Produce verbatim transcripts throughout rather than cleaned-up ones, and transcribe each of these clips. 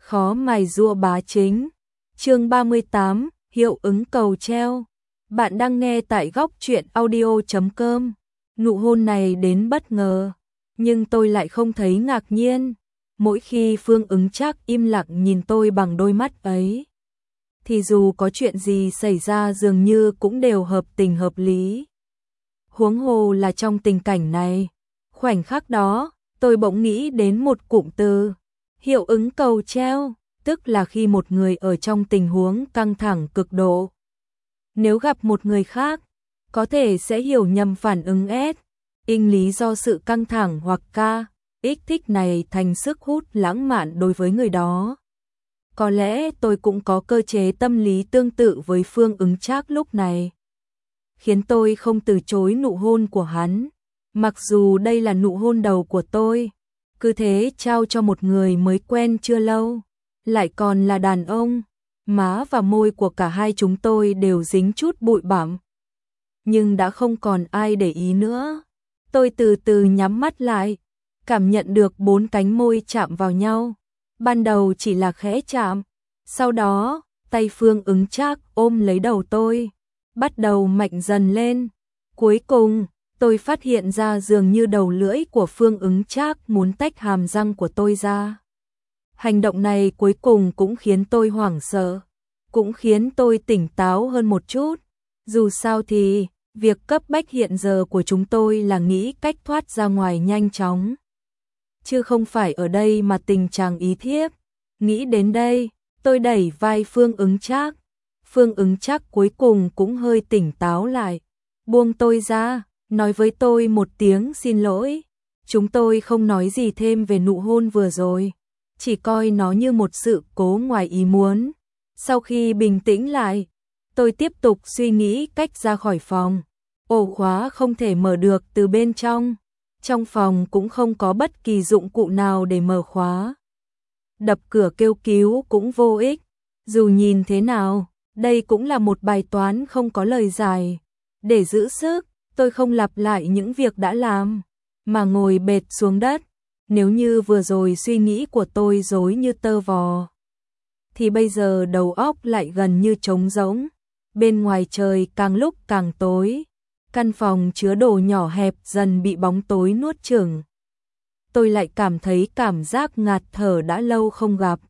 Khó mài rua bá chính. Chương ba mươi tám, hiệu ứng cầu treo. Bạn đang nghe tại góc truyện audio chấm com. Nụ hôn này đến bất ngờ, nhưng tôi lại không thấy ngạc nhiên. Mỗi khi Phương Ứng Trác im lặng nhìn tôi bằng đôi mắt ấy, thì dù có chuyện gì xảy ra dường như cũng đều hợp tình hợp lý. Huống hồ là trong tình cảnh này, khoảnh khắc đó, tôi bỗng nghĩ đến một cụm từ, hiệu ứng cầu treo, tức là khi một người ở trong tình huống căng thẳng cực độ, nếu gặp một người khác, có thể sẽ hiểu nhầm phản ứng S, in lý do sự căng thẳng hoặc K, kích thích này thành sức hút lãng mạn đối với người đó. Có lẽ tôi cũng có cơ chế tâm lý tương tự với Phương Ứng Trác lúc này, khiến tôi không từ chối nụ hôn của hắn, mặc dù đây là nụ hôn đầu của tôi, cứ thế trao cho một người mới quen chưa lâu, lại còn là đàn ông. Má và môi của cả hai chúng tôi đều dính chút bụi bặm, nhưng đã không còn ai để ý nữa. Tôi từ từ nhắm mắt lại, cảm nhận được bốn cánh môi chạm vào nhau. Ban đầu chỉ là khẽ chạm, sau đó, tay Phương Ứng Trác ôm lấy đầu tôi, bắt đầu mạnh dần lên. Cuối cùng, tôi phát hiện ra dường như đầu lưỡi của Phương Ứng Trác muốn tách hàm răng của tôi ra. Hành động này cuối cùng cũng khiến tôi hoảng sợ, cũng khiến tôi tỉnh táo hơn một chút. Dù sao thì, việc cấp bách hiện giờ của chúng tôi là nghĩ cách thoát ra ngoài nhanh chóng, chứ không phải ở đây mà tình trạng ý thiếp. Nghĩ đến đây, tôi đẩy vai Phương Ứng Trác. Phương Ứng Trác cuối cùng cũng hơi tỉnh táo lại, buông tôi ra, nói với tôi một tiếng xin lỗi. Chúng tôi không nói gì thêm về nụ hôn vừa rồi, chỉ coi nó như một sự cố ngoài ý muốn. Sau khi bình tĩnh lại, tôi tiếp tục suy nghĩ cách ra khỏi phòng. Ổ khóa không thể mở được từ bên trong, trong phòng cũng không có bất kỳ dụng cụ nào để mở khóa. Đập cửa kêu cứu cũng vô ích, dù nhìn thế nào, đây cũng là một bài toán không có lời giải. Để giữ sức, tôi không lặp lại những việc đã làm, mà ngồi bệt xuống đất. Nếu như vừa rồi suy nghĩ của tôi rối như tơ vò, thì bây giờ đầu óc lại gần như trống rỗng. Bên ngoài trời càng lúc càng tối, căn phòng chứa đồ nhỏ hẹp dần bị bóng tối nuốt chửng. Tôi lại cảm thấy cảm giác ngạt thở đã lâu không gặp,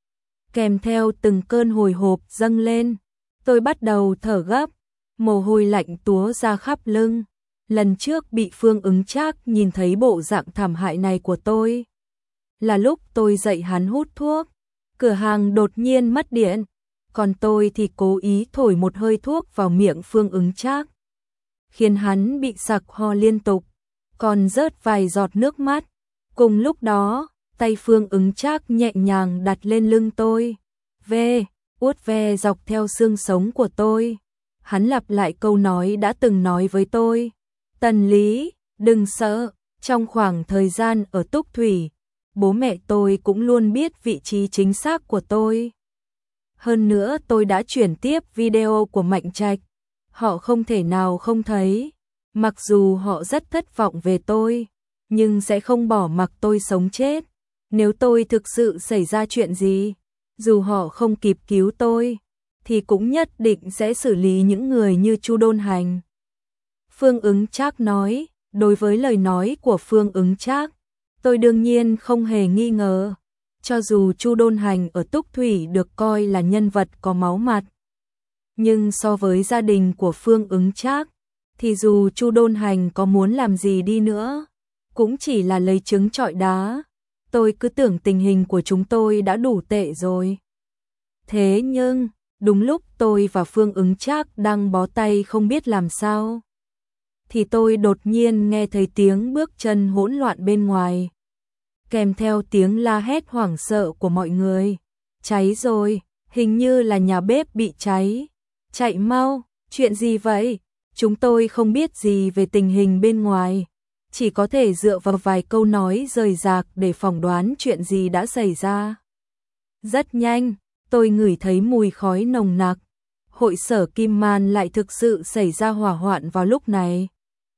kèm theo từng cơn hồi hộp dâng lên. Tôi bắt đầu thở gấp, mồ hôi lạnh túa ra khắp lưng. Lần trước bị Phương Ứng Trác nhìn thấy bộ dạng thảm hại này của tôi, là lúc tôi dạy hắn hút thuốc. Cửa hàng đột nhiên mất điện, còn tôi thì cố ý thổi một hơi thuốc vào miệng Phương Ứng Trác, khiến hắn bị sặc ho liên tục, còn rớt vài giọt nước mắt. Cùng lúc đó, tay Phương Ứng Trác nhẹ nhàng đặt lên lưng tôi, ve, uốt ve dọc theo xương sống của tôi. Hắn lặp lại câu nói đã từng nói với tôi, Tần Lý, đừng sợ. Trong khoảng thời gian ở Túc Thủy, bố mẹ tôi cũng luôn biết vị trí chính xác của tôi. Hơn nữa tôi đã chuyển tiếp video của Mạnh Trạch, họ không thể nào không thấy. Mặc dù họ rất thất vọng về tôi, nhưng sẽ không bỏ mặc tôi sống chết. Nếu tôi thực sự xảy ra chuyện gì, dù họ không kịp cứu tôi, thì cũng nhất định sẽ xử lý những người như Chu Đôn Hành. Phương Ứng Trác nói. Đối với lời nói của Phương Ứng Trác, tôi đương nhiên không hề nghi ngờ. Cho dù Chu Đôn Hành ở Túc Thủy được coi là nhân vật có máu mặt, nhưng so với gia đình của Phương Ứng Trác, thì dù Chu Đôn Hành có muốn làm gì đi nữa, cũng chỉ là lấy trứng trọi đá. Tôi cứ tưởng tình hình của chúng tôi đã đủ tệ rồi. Thế nhưng, đúng lúc tôi và Phương Ứng Trác đang bó tay không biết làm sao, thì tôi đột nhiên nghe thấy tiếng bước chân hỗn loạn bên ngoài, kèm theo tiếng la hét hoảng sợ của mọi người. Cháy rồi, hình như là nhà bếp bị cháy. Chạy mau, chuyện gì vậy? Chúng tôi không biết gì về tình hình bên ngoài, chỉ có thể dựa vào vài câu nói rời rạc để phỏng đoán chuyện gì đã xảy ra. Rất nhanh, tôi ngửi thấy mùi khói nồng nặc. Hội sở Kim Man lại thực sự xảy ra hỏa hoạn vào lúc này.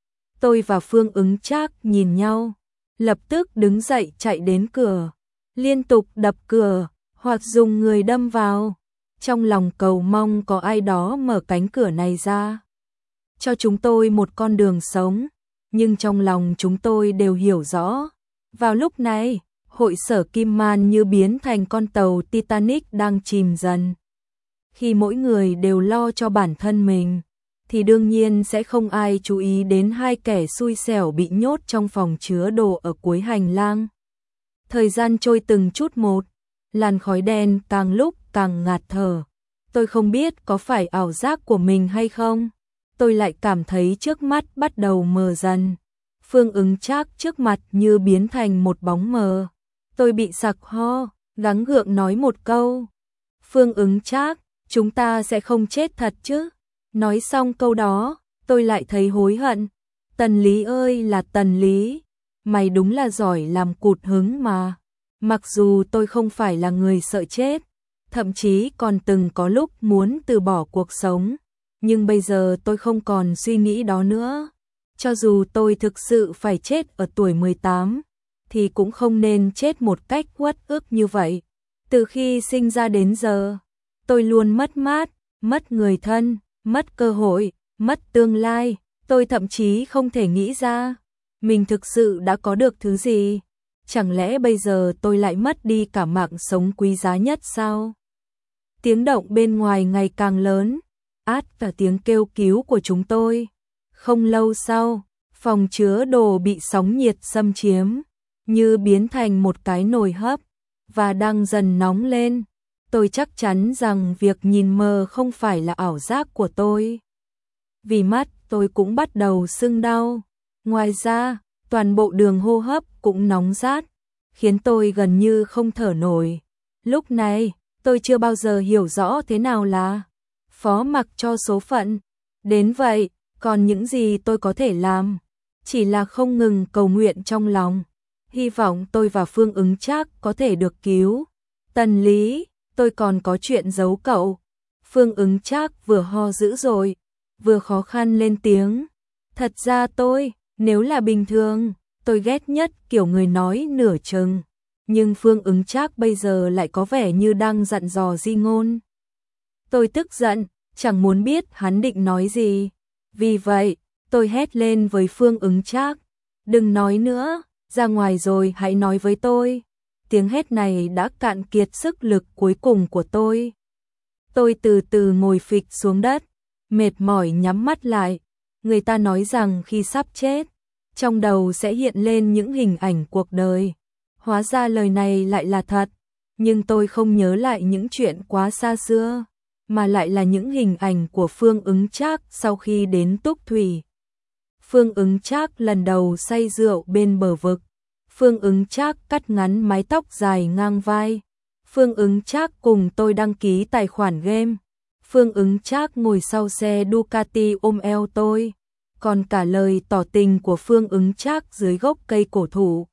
Tôi và Phương Ứng Trác nhìn nhau, lập tức đứng dậy chạy đến cửa, liên tục đập cửa, hoặc dùng người đâm vào. Trong lòng cầu mong có ai đó mở cánh cửa này ra, cho chúng tôi một con đường sống, nhưng trong lòng chúng tôi đều hiểu rõ. Vào lúc này, hội sở Kim Man như biến thành con tàu Titanic đang chìm dần. Khi mỗi người đều lo cho bản thân mình, thì đương nhiên sẽ không ai chú ý đến hai kẻ xui xẻo bị nhốt trong phòng chứa đồ ở cuối hành lang. Thời gian trôi từng chút một, làn khói đen càng lúc càng ngạt thở. Tôi không biết có phải ảo giác của mình hay không. Tôi lại cảm thấy trước mắt bắt đầu mờ dần. Phương Ứng Trác trước mặt như biến thành một bóng mờ. Tôi bị sặc ho, gắng gượng nói một câu. Phương Ứng Trác, chúng ta sẽ không chết thật chứ? Nói xong câu đó, tôi lại thấy hối hận. Tần Lý ơi là Tần Lý, mày đúng là giỏi làm cụt hứng mà. Mặc dù tôi không phải là người sợ chết, thậm chí còn từng có lúc muốn từ bỏ cuộc sống, nhưng bây giờ tôi không còn suy nghĩ đó nữa. Cho dù tôi thực sự phải chết ở tuổi mười tám, thì cũng không nên chết một cách uất ức như vậy. Từ khi sinh ra đến giờ, tôi luôn mất mát, mất người thân, mất cơ hội, mất tương lai. Tôi thậm chí không thể nghĩ ra mình thực sự đã có được thứ gì. Chẳng lẽ bây giờ tôi lại mất đi cả mạng sống quý giá nhất sao? Tiếng động bên ngoài ngày càng lớn, át cả tiếng kêu cứu của chúng tôi. Không lâu sau, phòng chứa đồ bị sóng nhiệt xâm chiếm, như biến thành một cái nồi hấp, và đang dần nóng lên. Tôi chắc chắn rằng việc nhìn mờ không phải là ảo giác của tôi. Vì mắt tôi cũng bắt đầu sưng đau. Ngoài ra, toàn bộ đường hô hấp cũng nóng rát, khiến tôi gần như không thở nổi. Lúc này, tôi chưa bao giờ hiểu rõ thế nào là phó mặc cho số phận. Đến vậy, còn những gì tôi có thể làm, chỉ là không ngừng cầu nguyện trong lòng. Hy vọng tôi và Phương Ứng Trác có thể được cứu. Tần Lý, tôi còn có chuyện giấu cậu. Phương Ứng Trác vừa ho dữ dội, vừa khó khăn lên tiếng. Thật ra tôi, nếu là bình thường, tôi ghét nhất kiểu người nói nửa chừng. Nhưng Phương Ứng Trác bây giờ lại có vẻ như đang dặn dò di ngôn. Tôi tức giận, chẳng muốn biết hắn định nói gì. Vì vậy, tôi hét lên với Phương Ứng Trác. Đừng nói nữa, ra ngoài rồi hãy nói với tôi. Tiếng hét này đã cạn kiệt sức lực cuối cùng của tôi. Tôi từ từ ngồi phịch xuống đất, mệt mỏi nhắm mắt lại. Người ta nói rằng khi sắp chết, trong đầu sẽ hiện lên những hình ảnh cuộc đời. Hóa ra lời này lại là thật, nhưng tôi không nhớ lại những chuyện quá xa xưa, mà lại là những hình ảnh của Phương Ứng Trác sau khi đến Túc Thủy. Phương Ứng Trác lần đầu say rượu bên bờ vực. Phương Ứng Trác cắt ngắn mái tóc dài ngang vai. Phương Ứng Trác cùng tôi đăng ký tài khoản game. Phương Ứng Trác ngồi sau xe Ducati ôm eo tôi, còn cả lời tỏ tình của Phương Ứng Trác dưới gốc cây cổ thụ.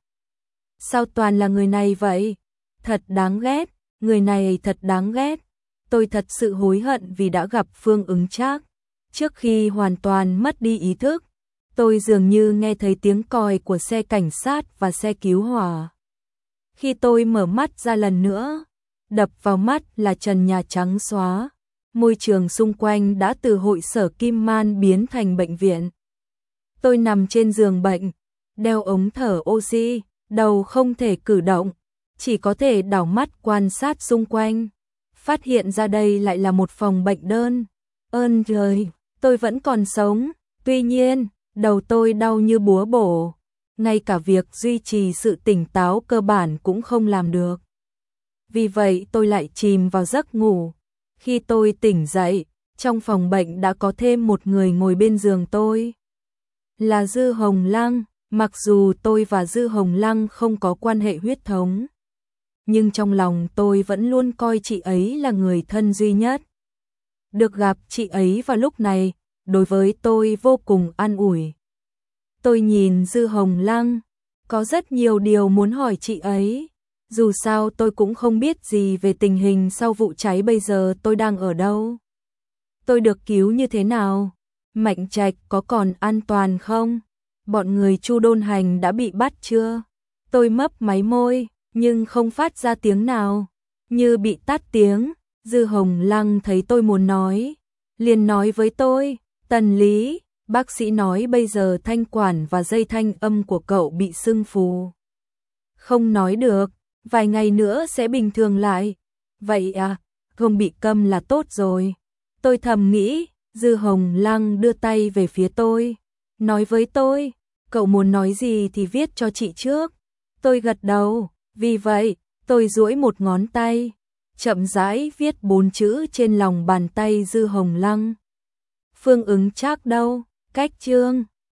Sao toàn là người này vậy? Thật đáng ghét, người này thật đáng ghét. Tôi thật sự hối hận vì đã gặp Phương Ứng Trác. Trước khi hoàn toàn mất đi ý thức, tôi dường như nghe thấy tiếng còi của xe cảnh sát và xe cứu hỏa. Khi tôi mở mắt ra lần nữa, đập vào mắt là trần nhà trắng xóa. Môi trường xung quanh đã từ hội sở Kim Man biến thành bệnh viện. Tôi nằm trên giường bệnh, đeo ống thở oxy, đầu không thể cử động, chỉ có thể đảo mắt quan sát xung quanh. Phát hiện ra đây lại là một phòng bệnh đơn. Ơn trời, tôi vẫn còn sống. Tuy nhiên, đầu tôi đau như búa bổ. Ngay cả việc duy trì sự tỉnh táo cơ bản cũng không làm được. Vì vậy tôi lại chìm vào giấc ngủ. Khi tôi tỉnh dậy, trong phòng bệnh đã có thêm một người ngồi bên giường tôi. Là Dư Hồng Lăng, mặc dù tôi và Dư Hồng Lăng không có quan hệ huyết thống, nhưng trong lòng tôi vẫn luôn coi chị ấy là người thân duy nhất. Được gặp chị ấy vào lúc này, đối với tôi vô cùng an ủi. Tôi nhìn Dư Hồng Lăng, có rất nhiều điều muốn hỏi chị ấy. Dù sao tôi cũng không biết gì về tình hình sau vụ cháy bây giờ tôi đang ở đâu. Tôi được cứu như thế nào? Mạnh Trạch có còn an toàn không? Bọn người Chu Đôn Hành đã bị bắt chưa? Tôi mấp máy môi, nhưng không phát ra tiếng nào. Như bị tắt tiếng, Dư Hồng Lăng thấy tôi muốn nói, liền nói với tôi, Tần Lý, bác sĩ nói bây giờ thanh quản và dây thanh âm của cậu bị sưng phù. Không nói được, vài ngày nữa sẽ bình thường lại. Vậy à, không bị câm là tốt rồi. Tôi thầm nghĩ, Dư Hồng Lăng đưa tay về phía tôi, nói với tôi, cậu muốn nói gì thì viết cho chị trước. Tôi gật đầu, vì vậy, tôi duỗi một ngón tay, chậm rãi viết bốn chữ trên lòng bàn tay Dư Hồng Lăng. Phương Ứng Trác đâu, cách chương.